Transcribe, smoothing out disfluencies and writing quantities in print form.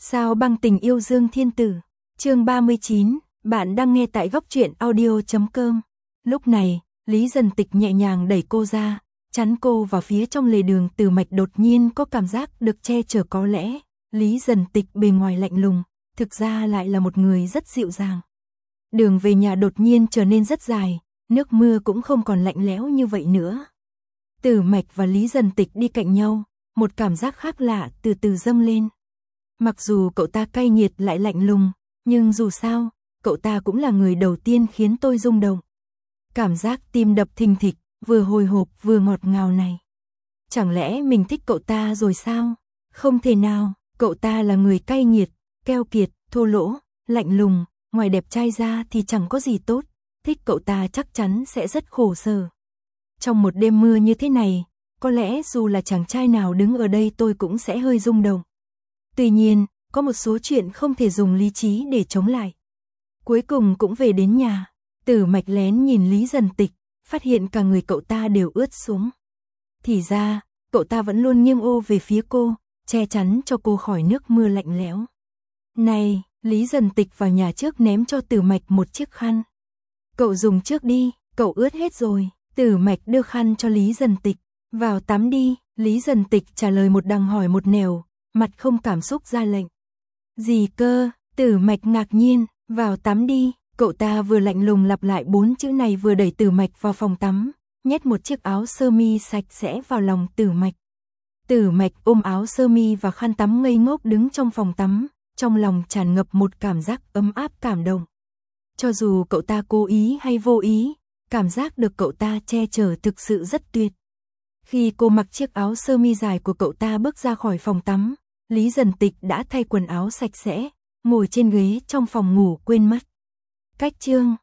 Sao băng tình yêu Dương Thiên Tử, chương 39, bạn đang nghe tại góc truyện audio.com. Lúc này, Lý Dần Tịch nhẹ nhàng đẩy cô ra, chắn cô vào phía trong lề đường. Từ Mạch đột nhiên có cảm giác được che chở. Có lẽ, Lý Dần Tịch bề ngoài lạnh lùng, thực ra lại là một người rất dịu dàng. Đường về nhà đột nhiên trở nên rất dài, nước mưa cũng không còn lạnh lẽo như vậy nữa. Từ Mạch và Lý Dần Tịch đi cạnh nhau, một cảm giác khác lạ từ từ dâng lên. Mặc dù cậu ta cay nghiệt lại lạnh lùng, nhưng dù sao, cậu ta cũng là người đầu tiên khiến tôi rung động. Cảm giác tim đập thình thịch, vừa hồi hộp vừa ngọt ngào này. Chẳng lẽ mình thích cậu ta rồi sao? Không thể nào, cậu ta là người cay nghiệt, keo kiệt, thô lỗ, lạnh lùng, ngoài đẹp trai ra thì chẳng có gì tốt. Thích cậu ta chắc chắn sẽ rất khổ sở. Trong một đêm mưa như thế này, có lẽ dù là chàng trai nào đứng ở đây tôi cũng sẽ hơi rung động. Tuy nhiên, có một số chuyện không thể dùng lý trí để chống lại. Cuối cùng cũng về đến nhà, Tử Mạch lén nhìn Lý Dần Tịch, phát hiện cả người cậu ta đều ướt xuống. Thì ra, cậu ta vẫn luôn nghiêng ô về phía cô, che chắn cho cô khỏi nước mưa lạnh lẽo. Này, Lý Dần Tịch vào nhà trước ném cho Tử Mạch một chiếc khăn. Cậu dùng trước đi, cậu ướt hết rồi. Tử Mạch đưa khăn cho Lý Dần Tịch. Vào tắm đi, Lý Dần Tịch trả lời một đằng hỏi một nẻo, mặt không cảm xúc ra lệnh. Gì cơ? Tử Mạch ngạc nhiên. Vào tắm đi. Cậu ta vừa lạnh lùng lặp lại 4 chữ này vừa đẩy Tử Mạch vào phòng tắm, nhét một chiếc áo sơ mi sạch sẽ vào lòng Tử Mạch. Tử Mạch ôm áo sơ mi và khăn tắm ngây ngốc đứng trong phòng tắm, trong lòng tràn ngập một cảm giác ấm áp cảm động. Cho dù cậu ta cố ý hay vô ý, cảm giác được cậu ta che chở thực sự rất tuyệt. Khi cô mặc chiếc áo sơ mi dài của cậu ta bước ra khỏi phòng tắm, Lý Dần Tịch đã thay quần áo sạch sẽ, ngồi trên ghế trong phòng ngủ quên mất. Cách chương